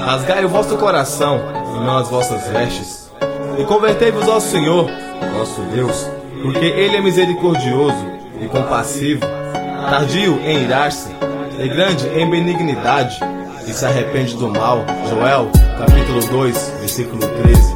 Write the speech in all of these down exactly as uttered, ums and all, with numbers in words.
Rasgai o vosso coração e não as vossas vestes, e convertei-vos ao Senhor, nosso Deus, porque Ele é misericordioso e compassivo, tardio em irar-se e grande em benignidade, e se arrepende do mal. Joel, capítulo dois, versículo treze.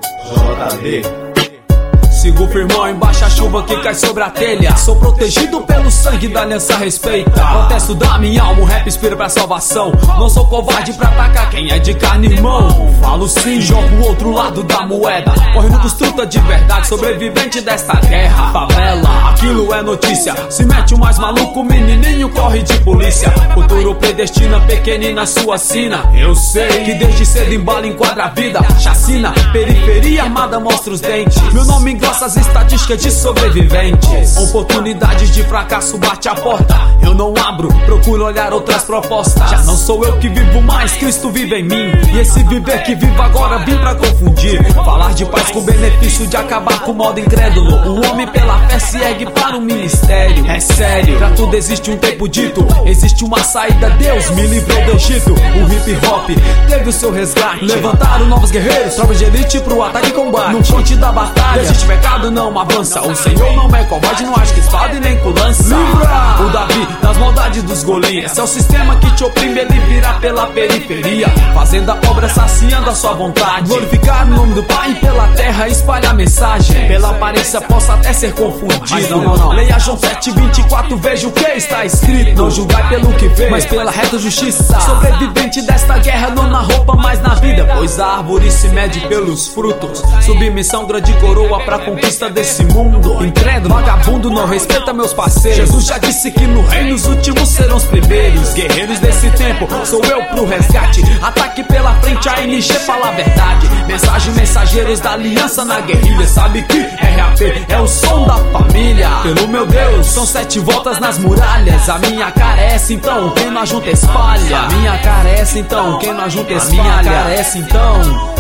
J D. Sigo firmão embaixo a chuva que cai sobre a telha. Sou protegido pelo sangue da aliança, respeita. Protesto da minha alma, o rap inspira pra salvação. Não sou covarde pra atacar quem é de carne, irmão. Falo sim, jogo o outro lado da moeda. Correndo dos truta de verdade, sobrevivente desta guerra. Favela, aquilo é notícia. Se mete o mais maluco, menininho corre de polícia. Futuro predestina pequenina sua sina. Eu sei que desde cedo embala, enquadra a vida. Chacina, periferia armada mostra os dentes. Meu nome engloba as estatísticas de sobreviventes. Oportunidades de fracasso bate a porta. Eu não abro, procuro olhar outras propostas. Já não sou eu que vivo mais, Cristo vive em mim. E esse viver que vivo agora vim pra confundir. Falar de paz com o benefício de acabar com o modo incrédulo. O homem pela fé se ergue para o ministério. É sério, pra tudo existe um tempo dito. Existe uma saída, Deus me livrou do Egito. O hip hop teve o seu resgate. Levantaram novos guerreiros, tropas de elite pro ataque e combate. No fonte da batalha existe pecado, não avança. O Senhor não é covarde, não acha que espada e nem com lança. Livra o Davi das maldades dos Golias. Esse é o sistema que te oprime, ele vira pela periferia, fazendo a obra, saciando a sua vontade. Glorificar o nome do Pai pela terra, espalhar a mensagem. Pela aparência possa até ser confundido, mas não, não, não. Leia João sete, vinte e quatro, veja o que está escrito. Não julgai pelo que vê, mas pela reta justiça. Sobrevivente desta guerra, não na roupa, mas na vida, pois a árvore se mede pelos frutos. Submissão, grande coroa pra conquista desse mundo. Incrédulo, vagabundo, não respeita meus parceiros. Jesus já disse que no reino os últimos serão os primeiros. Guerreiros desse tempo, sou eu pro resgate. Ataque pela frente, a N G fala a verdade. Mensagem, mensageiros da aliança na guerrilha. Sabe que R A P é o som da família. Pelo meu Deus, são sete voltas nas muralhas. A minha cara é essa então, quem não ajunta espalha. A minha cara é essa então, quem não ajunta espalha. A minha cara é essa então.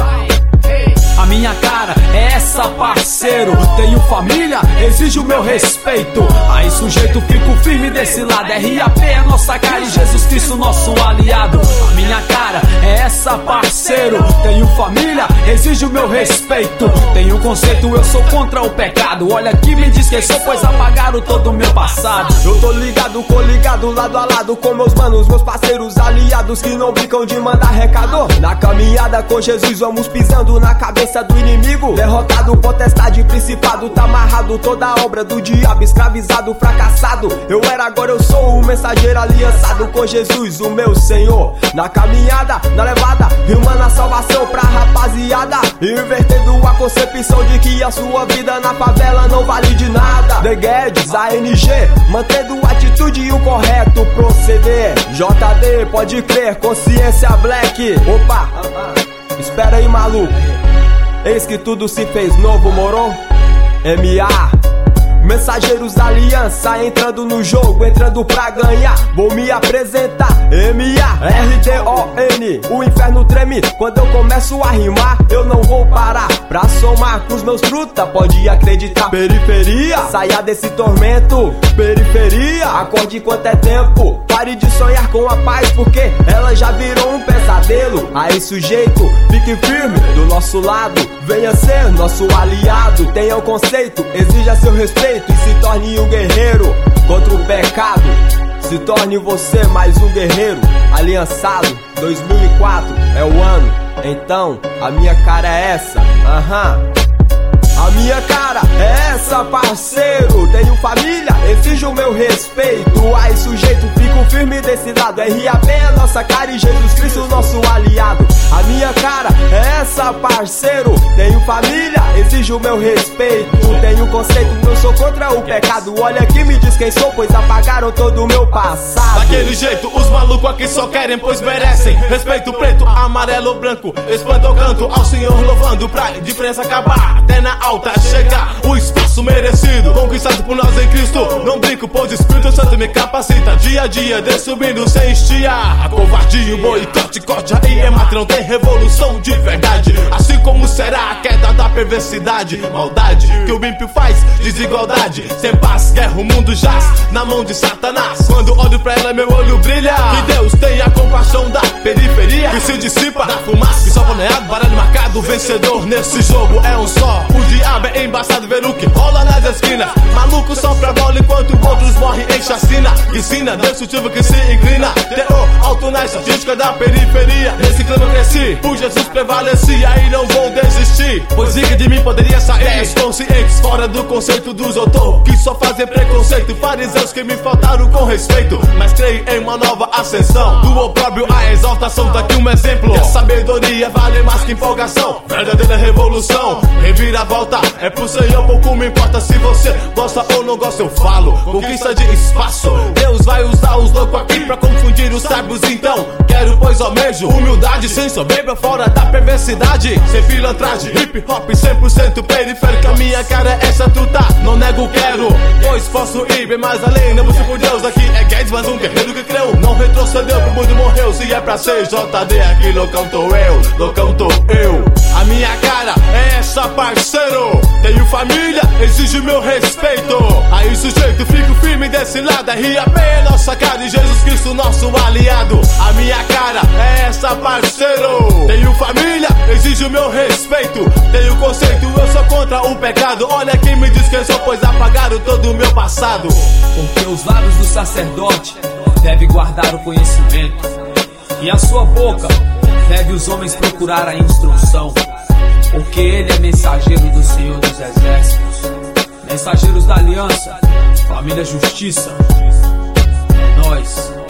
A minha cara é essa, parceiro. Tenho família, exige o meu respeito. Aí sujeito, fico firme desse lado. R A P é nossa cara e Jesus Cristo nosso aliado. A minha cara é essa, parceiro. Tenho família, exige o meu respeito. Tenho conceito, eu sou contra o pecado. Olha aqui, me diz quem sou, pois apagaram todo o meu passado. Eu tô ligado, coligado, lado a lado com meus manos, meus parceiros aliados que não brincam de mandar recado. Na caminhada com Jesus vamos pisando na cabeça do inimigo. Derrotado, potestade, principado, tá amarrado. Toda a obra do diabo, escravizado, fracassado. Eu era, agora eu sou o mensageiro aliançado com Jesus, o meu Senhor. Na caminhada, na levada, rimando a salvação pra rapaziada, invertendo a concepção de que a sua vida na favela não vale de nada. The Guedes, A N G, mantendo a atitude e o correto proceder. J D, pode crer, consciência black. Opa, espera aí, maluco. Eis que tudo se fez novo, moro? M A Mensageiros da aliança, entrando no jogo, entrando pra ganhar. Vou me apresentar, M A R D O N. O inferno treme quando eu começo a rimar. Eu não vou parar pra somar com os meus truta, pode acreditar. Periferia, saia desse tormento. Periferia, acorde enquanto é tempo. Pare de sonhar com a paz, porque ela já virou um pesadelo. Aí sujeito, fique firme do nosso lado. Venha ser nosso aliado. Tenha o conceito, exija seu respeito e se torne um guerreiro contra o pecado. Se torne você mais um guerreiro aliançado. Dois mil e quatro é o ano, então a minha cara é essa. Aham. A minha cara é essa, parceiro. Tenho família, exijo o meu respeito. Aí sujeito, fico firme desse lado. R A P é nossa cara e Jesus Cristo nosso aliado. A minha cara é essa, parceiro. Tenho família, exijo o meu respeito. Tenho conceito, eu sou contra o pecado. Olha aqui, me diz quem sou, pois apagaram todo o meu passado. Daquele jeito, os malucos aqui só querem, pois merecem respeito. Preto, amarelo, branco, expanda o canto ao Senhor louvando, pra diferença acabar, até na alta chegar o espaço merecido, conquistado por nós em Cristo. Não brinco, pois o Espírito Santo me capacita dia a dia, de subindo sem estiar. A covardia, o boicote, corte aí é mata, não tem revolução de verdade. Assim como será a queda da perversidade, maldade que o ímpio faz, desigualdade, sem paz, guerra, o mundo jaz na mão de Satanás. Quando olho pra ela, meu olho brilha. Que Deus tenha compaixão da periferia, que se dissipa da fumaça que só planeado, baralho marcado, vencedor nesse jogo é um só. O diabo é embaçado ver o que rola nas esquinas. Maluco sopra a bola enquanto outros morrem em chacina. Ensina, destrutivo que se inclina. Teor alto na estatística da periferia. Nesse clima eu cresci, por Jesus prevalecia e não vou desistir, pois diga de mim poderia sair dez conscientes fora do conceito dos outros que só fazem preconceito. Fariseus que me faltaram com respeito, mas creio em uma nova ascensão. Do opróbrio à exaltação, daqui um exemplo. Que a sabedoria vale mais que empolgação. Verdadeira revolução, reviravolta é pro Senhor, pouco me importa se você gosta ou não gosta, eu falo. Conquista de espaço, Deus vai usar os loucos aqui pra confundir os sábios, então quero pois almejo humildade, sem soberba, fora da perversidade, sem pilantragem, hip hop cem por cento periférica. Minha cara é essa, tu tá, não nego, quero, pois posso ir bem mais além. Não busco por Deus, aqui é Guedes, mas um guerreiro que creu, não retrocedeu, pro mundo morreu. Se é pra ser J D, aqui loucão tô eu, loucão tô eu. A minha cara é essa, parceiro. Tenho família, exige meu respeito. Aí sujeito, fico firme desse lado. R A P é nossa cara e Jesus Cristo nosso aliado. A minha cara é essa, parceiro. Tenho família, exige o meu respeito. Tenho conceito, eu sou contra o pecado. Olha quem me diz quem sou, pois apagaram todo o meu passado. Porque os lábios do sacerdote devem guardar o conhecimento, e a sua boca deve os homens procurar a instrução. Porque ele é mensageiro do Senhor dos Exércitos, mensageiros da aliança, família justiça, é nós.